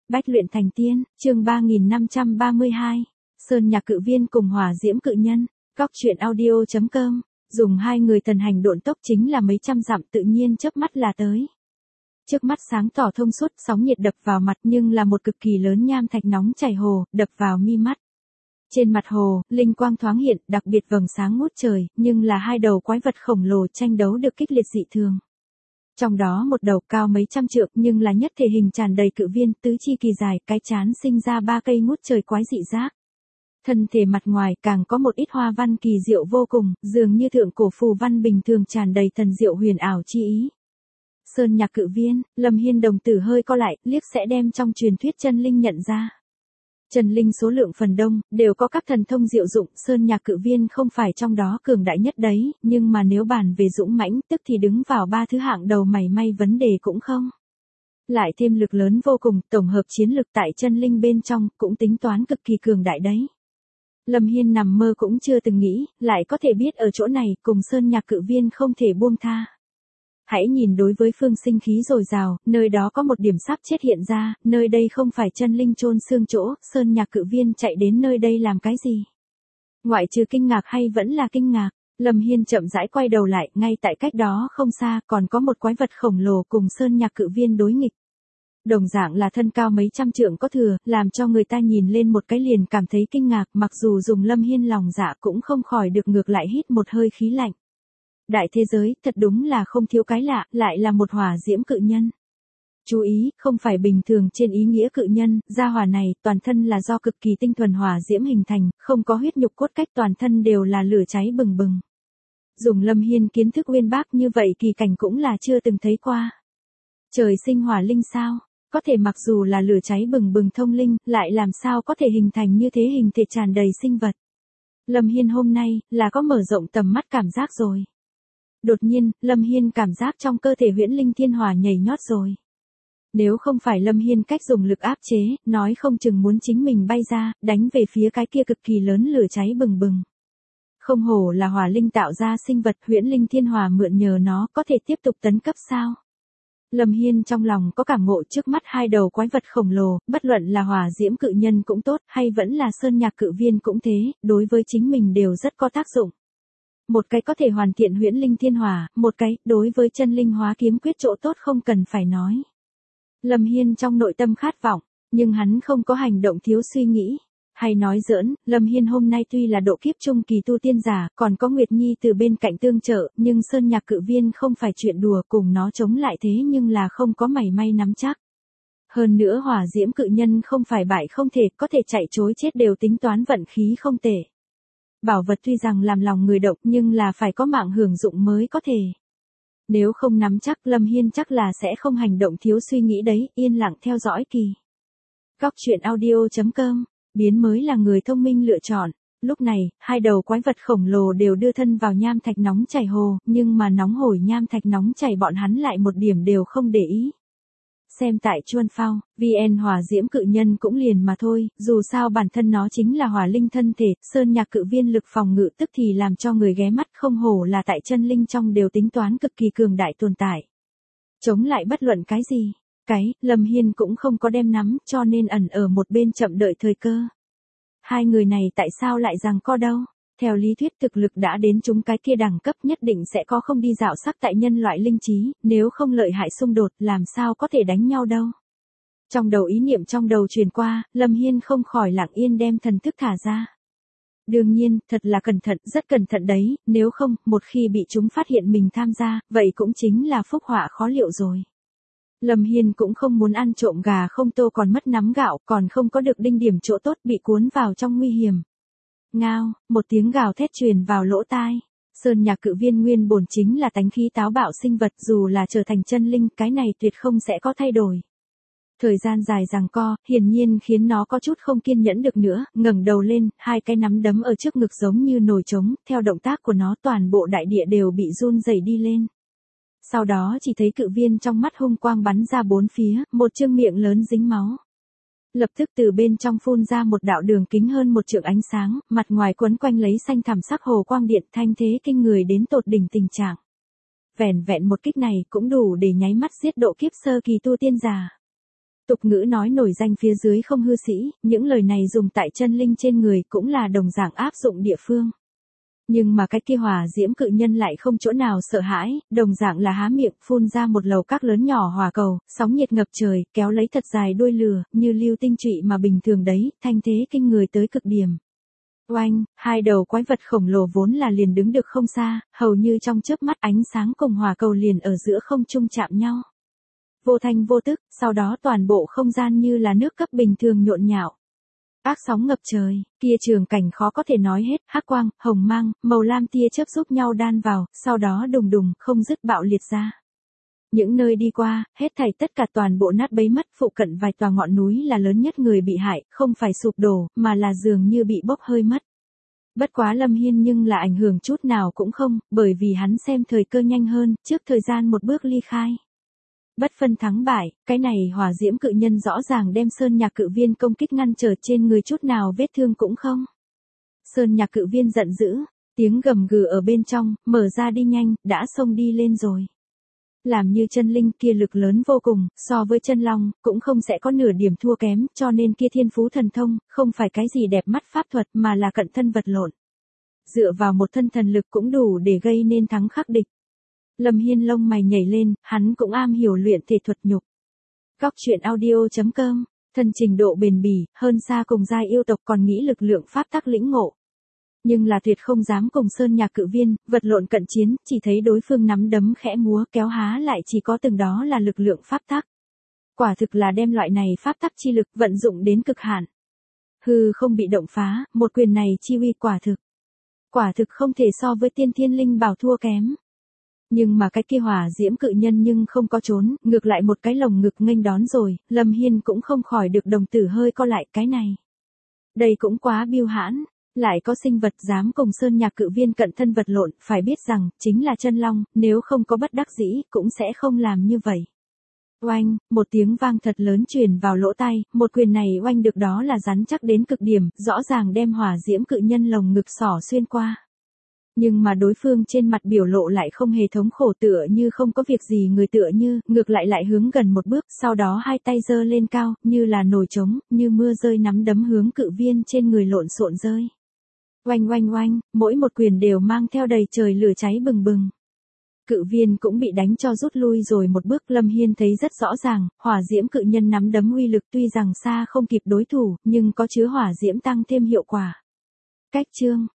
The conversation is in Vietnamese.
Bách luyện thành tiên, chương 3532. Sơn Nhạc Cự Viên cùng Hỏa Diễm Cự Nhân. Góc truyện audio.com. Dùng hai người thần hành độn tốc chính là mấy trăm dặm, tự nhiên chớp mắt là tới. Trước mắt sáng tỏ thông suốt, sóng nhiệt đập vào mặt nhưng là một cực kỳ lớn nham thạch nóng chảy hồ, đập vào mi mắt. Trên mặt hồ, linh quang thoáng hiện, đặc biệt vầng sáng ngút trời, nhưng là hai đầu quái vật khổng lồ tranh đấu được kích liệt dị thường. Trong đó một đầu cao mấy trăm trượng nhưng là nhất thể hình tràn đầy cự viên, tứ chi kỳ dài, cái trán sinh ra ba cây ngút trời quái dị giác. Thân thể mặt ngoài càng có một ít hoa văn kỳ diệu vô cùng, dường như thượng cổ phù văn bình thường tràn đầy thần diệu huyền ảo chi ý. Sơn Nhạc Cự Viên, Lâm Hiên đồng tử hơi co lại, liếc sẽ đem trong truyền thuyết chân linh nhận ra. Chân linh số lượng phần đông, đều có các thần thông diệu dụng, Sơn Nhạc Cự Viên không phải trong đó cường đại nhất đấy, nhưng mà nếu bàn về dũng mãnh, tức thì đứng vào ba thứ hạng đầu, mảy may vấn đề cũng không. Lại thêm lực lớn vô cùng, tổng hợp chiến lực tại chân linh bên trong, cũng tính toán cực kỳ cường đại đấy. Lâm Hiên nằm mơ cũng chưa từng nghĩ, lại có thể biết ở chỗ này, cùng Sơn Nhạc Cự Viên không thể buông tha. Hãy nhìn đối với phương sinh khí dồi dào, nơi đó có một điểm sắp chết hiện ra, nơi đây không phải chân linh chôn xương chỗ, Sơn Nhạc Cự Viên chạy đến nơi đây làm cái gì? Ngoại trừ kinh ngạc hay vẫn là kinh ngạc, Lâm Hiên chậm rãi quay đầu lại, ngay tại cách đó không xa còn có một quái vật khổng lồ cùng Sơn Nhạc Cự Viên đối nghịch. Đồng dạng là thân cao mấy trăm trượng có thừa, làm cho người ta nhìn lên một cái liền cảm thấy kinh ngạc, mặc dù dùng Lâm Hiên lòng dạ cũng không khỏi được ngược lại hít một hơi khí lạnh. Đại thế giới, thật đúng là không thiếu cái lạ, lại là một hỏa diễm cự nhân. Chú ý, không phải bình thường trên ý nghĩa cự nhân, gia hỏa này, toàn thân là do cực kỳ tinh thuần hỏa diễm hình thành, không có huyết nhục cốt cách, toàn thân đều là lửa cháy bừng bừng. Dùng Lâm Hiên kiến thức uyên bác như vậy kỳ cảnh cũng là chưa từng thấy qua. Trời sinh hỏa linh sao? Có thể mặc dù là lửa cháy bừng bừng thông linh, lại làm sao có thể hình thành như thế hình thể tràn đầy sinh vật. Lâm Hiên hôm nay, là có mở rộng tầm mắt cảm giác rồi. Đột nhiên, Lâm Hiên cảm giác trong cơ thể huyễn linh thiên hỏa nhảy nhót rồi. Nếu không phải Lâm Hiên cách dùng lực áp chế, nói không chừng muốn chính mình bay ra, đánh về phía cái kia cực kỳ lớn lửa cháy bừng bừng. Không hổ là hỏa linh tạo ra sinh vật, huyễn linh thiên hỏa mượn nhờ nó có thể tiếp tục tấn cấp sao? Lâm Hiên trong lòng có cảm ngộ, trước mắt hai đầu quái vật khổng lồ, bất luận là hỏa diễm cự nhân cũng tốt, hay vẫn là Sơn Nhạc Cự Viên cũng thế, đối với chính mình đều rất có tác dụng. Một cái có thể hoàn thiện huyễn linh thiên hỏa, một cái, đối với chân linh hóa kiếm quyết chỗ tốt không cần phải nói. Lâm Hiên trong nội tâm khát vọng, nhưng hắn không có hành động thiếu suy nghĩ. Hay nói giỡn, Lâm Hiên hôm nay tuy là độ kiếp trung kỳ tu tiên giả, còn có Nguyệt Nhi từ bên cạnh tương trợ, nhưng Sơn Nhạc Cự Viên không phải chuyện đùa, cùng nó chống lại thế nhưng là không có mảy may nắm chắc. Hơn nữa hỏa diễm cự nhân không phải bại không thể, có thể chạy trối chết đều tính toán vận khí không tệ. Bảo vật tuy rằng làm lòng người động nhưng là phải có mạng hưởng dụng mới có thể. Nếu không nắm chắc, Lâm Hiên chắc là sẽ không hành động thiếu suy nghĩ đấy, yên lặng theo dõi kỳ. Góc truyện audio.com, biến mới là người thông minh lựa chọn. Lúc này, hai đầu quái vật khổng lồ đều đưa thân vào nham thạch nóng chảy hồ, nhưng mà nóng hổi nham thạch nóng chảy bọn hắn lại một điểm đều không để ý. Xem tại Chuan Phao, VN hỏa diễm cự nhân cũng liền mà thôi, dù sao bản thân nó chính là hỏa linh thân thể, Sơn Nhạc Cự Viên lực phòng ngự tức thì làm cho người ghé mắt, không hổ là tại chân linh trong đều tính toán cực kỳ cường đại tồn tại. Chống lại bất luận cái gì, Lâm Hiên cũng không có đem nắm, cho nên ẩn ở một bên chậm đợi thời cơ. Hai người này tại sao lại giằng co đâu? Theo lý thuyết thực lực đã đến chúng cái kia đẳng cấp nhất định sẽ có không đi dạo sắc tại nhân loại linh trí, nếu không lợi hại xung đột làm sao có thể đánh nhau đâu. Trong đầu ý niệm trong đầu truyền qua, Lâm Hiên không khỏi lặng yên đem thần thức thả ra. Đương nhiên, thật là cẩn thận, rất cẩn thận đấy, nếu không, một khi bị chúng phát hiện mình tham gia, vậy cũng chính là phúc họa khó liệu rồi. Lâm Hiên cũng không muốn ăn trộm gà không tô còn mất nắm gạo, còn không có được đinh điểm chỗ tốt bị cuốn vào trong nguy hiểm. Ngao, một tiếng gào thét truyền vào lỗ tai. Sơn Nhạc Cự Viên nguyên bổn chính là tánh khí táo bạo sinh vật, dù là trở thành chân linh, cái này tuyệt không sẽ có thay đổi. Thời gian dài giằng co, hiển nhiên khiến nó có chút không kiên nhẫn được nữa, ngẩng đầu lên, hai cái nắm đấm ở trước ngực giống như nồi trống, theo động tác của nó toàn bộ đại địa đều bị run rẩy đi lên. Sau đó chỉ thấy cự viên trong mắt hung quang bắn ra bốn phía, một chương miệng lớn dính máu. Lập tức từ bên trong phun ra một đạo đường kính hơn một trượng ánh sáng, mặt ngoài quấn quanh lấy xanh thẳm sắc hồ quang điện, thanh thế kinh người đến tột đỉnh tình trạng. Vẻn vẹn một kích này cũng đủ để nháy mắt giết độ kiếp sơ kỳ tu tiên giả. Tục ngữ nói nổi danh phía dưới không hư sĩ, những lời này dùng tại chân linh trên người cũng là đồng dạng áp dụng địa phương. Nhưng mà cái kia hỏa diễm cự nhân lại không chỗ nào sợ hãi, đồng dạng là há miệng phun ra một lầu các lớn nhỏ hỏa cầu, sóng nhiệt ngập trời, kéo lấy thật dài đuôi lửa, như lưu tinh trụy mà bình thường đấy, thanh thế kinh người tới cực điểm. Oanh, hai đầu quái vật khổng lồ vốn là liền đứng được không xa, hầu như trong chớp mắt ánh sáng cùng hỏa cầu liền ở giữa không trung chạm nhau. Vô thanh vô tức, sau đó toàn bộ không gian như là nước cấp bình thường nhộn nhạo. Ác sóng ngập trời, kia trường cảnh khó có thể nói hết, hắc quang, hồng mang, màu lam tia chớp giúp nhau đan vào, sau đó đùng đùng, không dứt bạo liệt ra. Những nơi đi qua, hết thảy tất cả toàn bộ nát bấy mất, phụ cận vài tòa ngọn núi là lớn nhất người bị hại, không phải sụp đổ, mà là dường như bị bốc hơi mất. Bất quá Lâm Hiên nhưng là ảnh hưởng chút nào cũng không, bởi vì hắn xem thời cơ nhanh hơn, trước thời gian một bước ly khai. Bất phân thắng bại, cái này hỏa diễm cự nhân rõ ràng đem Sơn Nhạc Cự Viên công kích ngăn trở trên người chút nào vết thương cũng không. Sơn Nhạc Cự Viên giận dữ, tiếng gầm gừ ở bên trong, mở ra đi nhanh, đã xông đi lên rồi. Làm như chân linh kia lực lớn vô cùng, so với chân long, cũng không sẽ có nửa điểm thua kém, cho nên kia thiên phú thần thông, không phải cái gì đẹp mắt pháp thuật mà là cận thân vật lộn. Dựa vào một thân thần lực cũng đủ để gây nên thắng khắc địch. Lâm Hiên lông mày nhảy lên, hắn cũng am hiểu luyện thể thuật nhục. Góc truyện audio.com, thân trình độ bền bỉ, hơn xa cùng giai yêu tộc còn nghĩ lực lượng pháp tắc lĩnh ngộ. Nhưng là tuyệt không dám cùng Sơn Nhạc Cự Viên, vật lộn cận chiến, chỉ thấy đối phương nắm đấm khẽ múa kéo há lại chỉ có từng đó là lực lượng pháp tắc. Quả thực là đem loại này pháp tắc chi lực vận dụng đến cực hạn. Hư không bị động phá, một quyền này chi uy quả thực không thể so với tiên thiên linh bảo thua kém. Nhưng mà cái kia hỏa diễm cự nhân nhưng không có trốn, ngược lại một cái lồng ngực nghênh đón rồi, Lâm Hiên cũng không khỏi được đồng tử hơi co lại cái này. Đây cũng quá biêu hãn, lại có sinh vật dám cùng Sơn Nhạc Cự Viên cận thân vật lộn, phải biết rằng, chính là chân long, nếu không có bất đắc dĩ, cũng sẽ không làm như vậy. Oanh, một tiếng vang thật lớn truyền vào lỗ tai, một quyền này oanh được đó là rắn chắc đến cực điểm, rõ ràng đem hỏa diễm cự nhân lồng ngực xỏ xuyên qua. Nhưng mà đối phương trên mặt biểu lộ lại không hề thống khổ, tựa như không có việc gì người, tựa như, ngược lại hướng gần một bước, sau đó hai tay giơ lên cao, như là nồi trống, như mưa rơi nắm đấm hướng cự viên trên người lộn xộn rơi. Oanh oanh oanh, mỗi một quyền đều mang theo đầy trời lửa cháy bừng bừng. Cự viên cũng bị đánh cho rút lui rồi một bước. Lâm Hiên thấy rất rõ ràng, hỏa diễm cự nhân nắm đấm uy lực tuy rằng xa không kịp đối thủ, nhưng có chứa hỏa diễm tăng thêm hiệu quả. Cách chương